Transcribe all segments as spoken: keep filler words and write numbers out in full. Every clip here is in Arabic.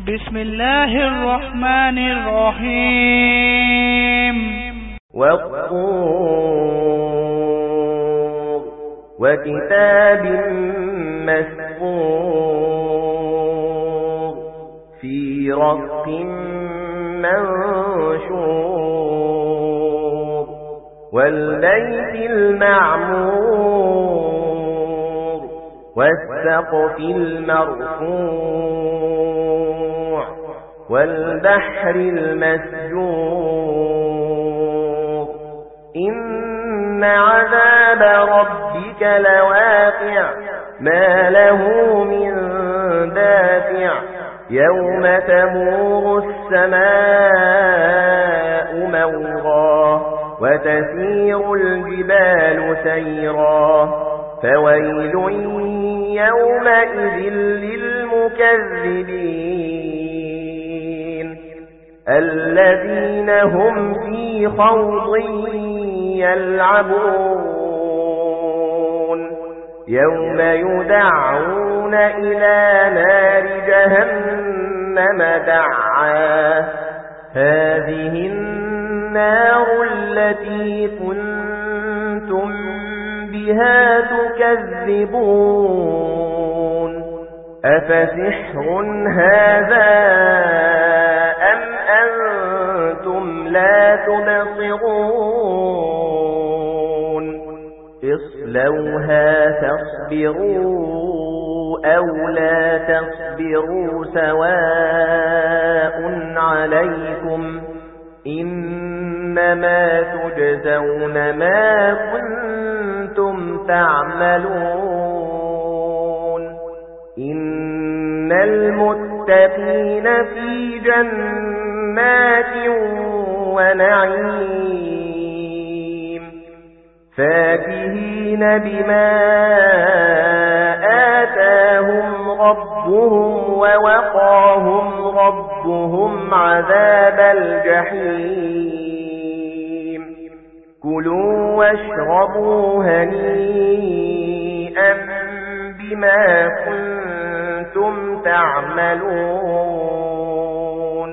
بسم الله الرحمن الرحيم والطور وكتاب مسطور في رق منشور والبيت المعمور والسقف المرفوع والبحر المسجور إن عذاب ربك لواقع ما له من دافع يوم تمور السماء مورا وتسير الجبال سيرا فويل يومئذ للمكذبين الذين هم في خوض يلعبون يوم يدعون إلى نار جهنم دعا هذه النار التي كنتم بها تكذبون أفسحر هذا أم أنتم لا تبصرون اصلوها تصبروا أو لا تصبروا سواء عليكم إنما تجزون ما كنتم تعملون إن المتقين في جنات ونعيم فاكهين بما آتاهم ربهم ووقاهم ربهم عذاب الجحيم كلوا واشربوا هنيئا بما كنتم تعملون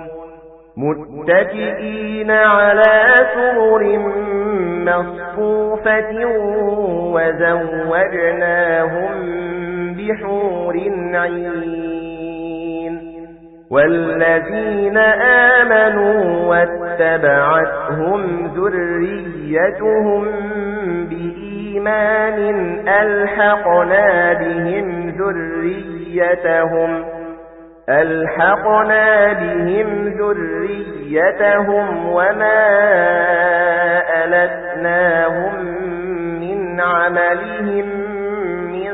متكئين على سرر مصفوفة وزوجناهم بحور عين والذين آمنوا واتبعتهم ذريتهم بإيمان ألحقنا بهم ذريتهم ألحقنا بهم ذريتهم وما ألتناهم من عملهم من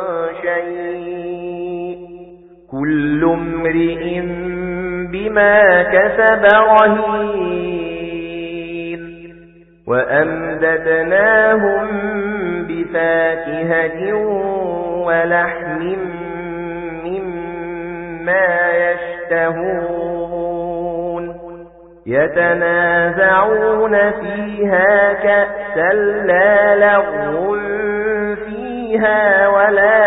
شيء كل امرئ بما كسب رهين وأمددناهم بفاكهة ولحم مما يشتهون يتنازعون فيها كأسا لا لغو فيها ولا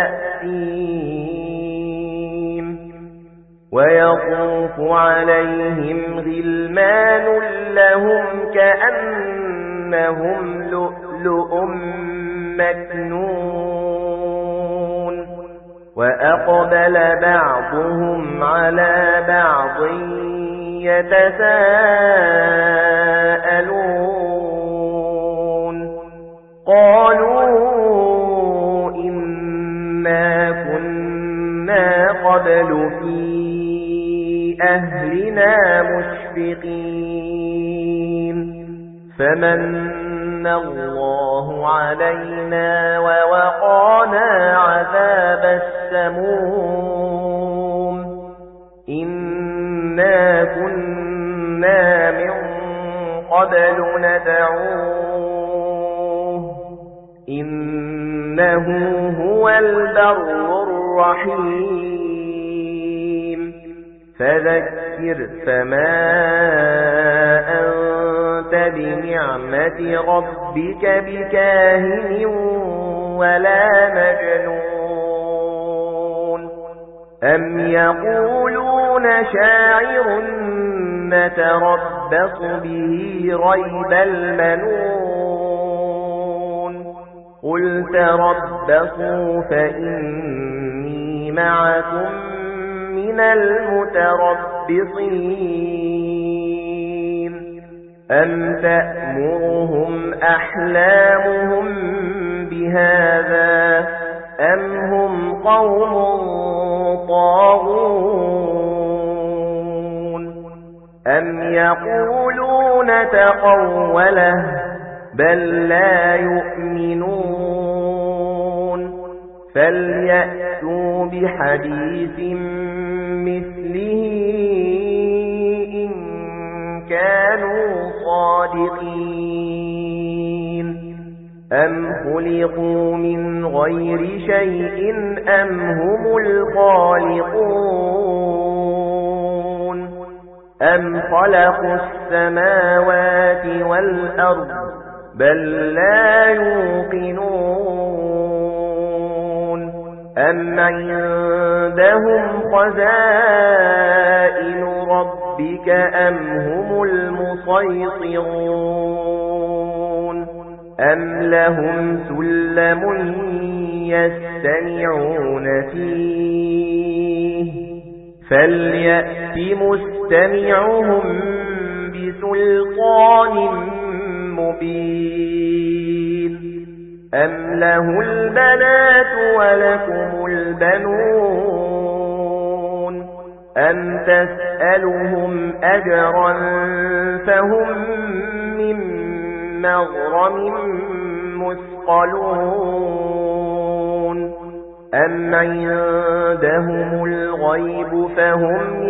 تأثيم ويطوف عليهم غلمان لهم كأنهم لؤلؤ مكنون وأقبل بعضهم على بعض يتساءلون قالوا إنا كنا قبل في أهلنا مشفقين فمن الله علينا ووقانا عذاب السموم إنا كنا من قبل ندعوه إنه هو البر الرحيم فذكر فما أنت بنعمة ربك بكاهن ولا مجنون أم يقولون شاعر نتربص به ريب المنون قل تربصوا فإني معكم من المتربصين أم تأمرهم أحلامهم بهذا أم هم قوم طاغون أم يقولون تقوله بل لا يؤمنون فليأتوا بحديث مثله إن كانوا صادقين أم خلقوا من غير شيء أم هم الخالقون أم خلقوا السماوات والأرض بل لا يوقنون أم عندهم خزائن ربك أم هم المسيطرون أم لهم سلم يستمعون فيه فليأت مستمعهم بسلطان مبين أم له البنات ولكم البنون أم تسألهم أجرا فهم من مغرم مثقلون أم عندهم الغيب فهم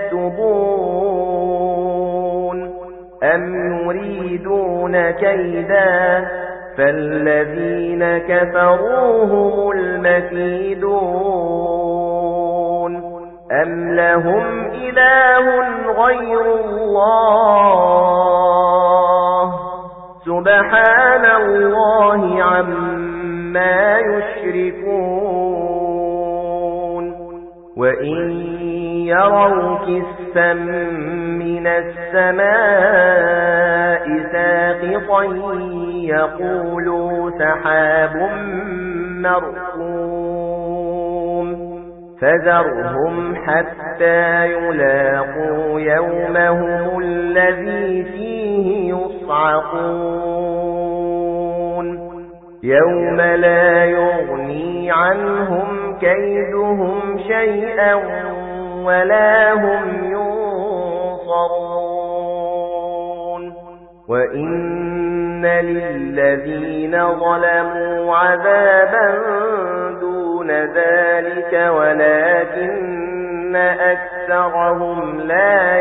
يكتبون أم يريدون كيدا فالذين كفروا هم المكيدون أم لهم إله غير الله سبحان الله عما يشركون وإن يروا كسفا من السماء ساقطا يقولوا سحاب مركوم فذرهم حتى يلاقوا يومهم الذي فيه يصعقون يوم لا يغني عنهم كيدهم شيئا ولا هم ينصرون وإن للذين ظلموا عذابا دون ذلك ولكن أكثرهم لا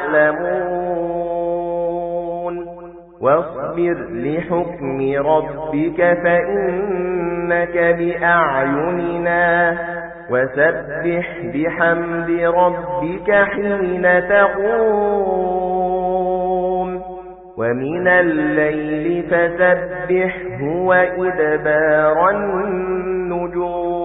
يعلمون واصبر لحكم ربك فإنك بأعيننا وسبح بحمد ربك حين تقوم ومن الليل فسبحه وإدبار النجوم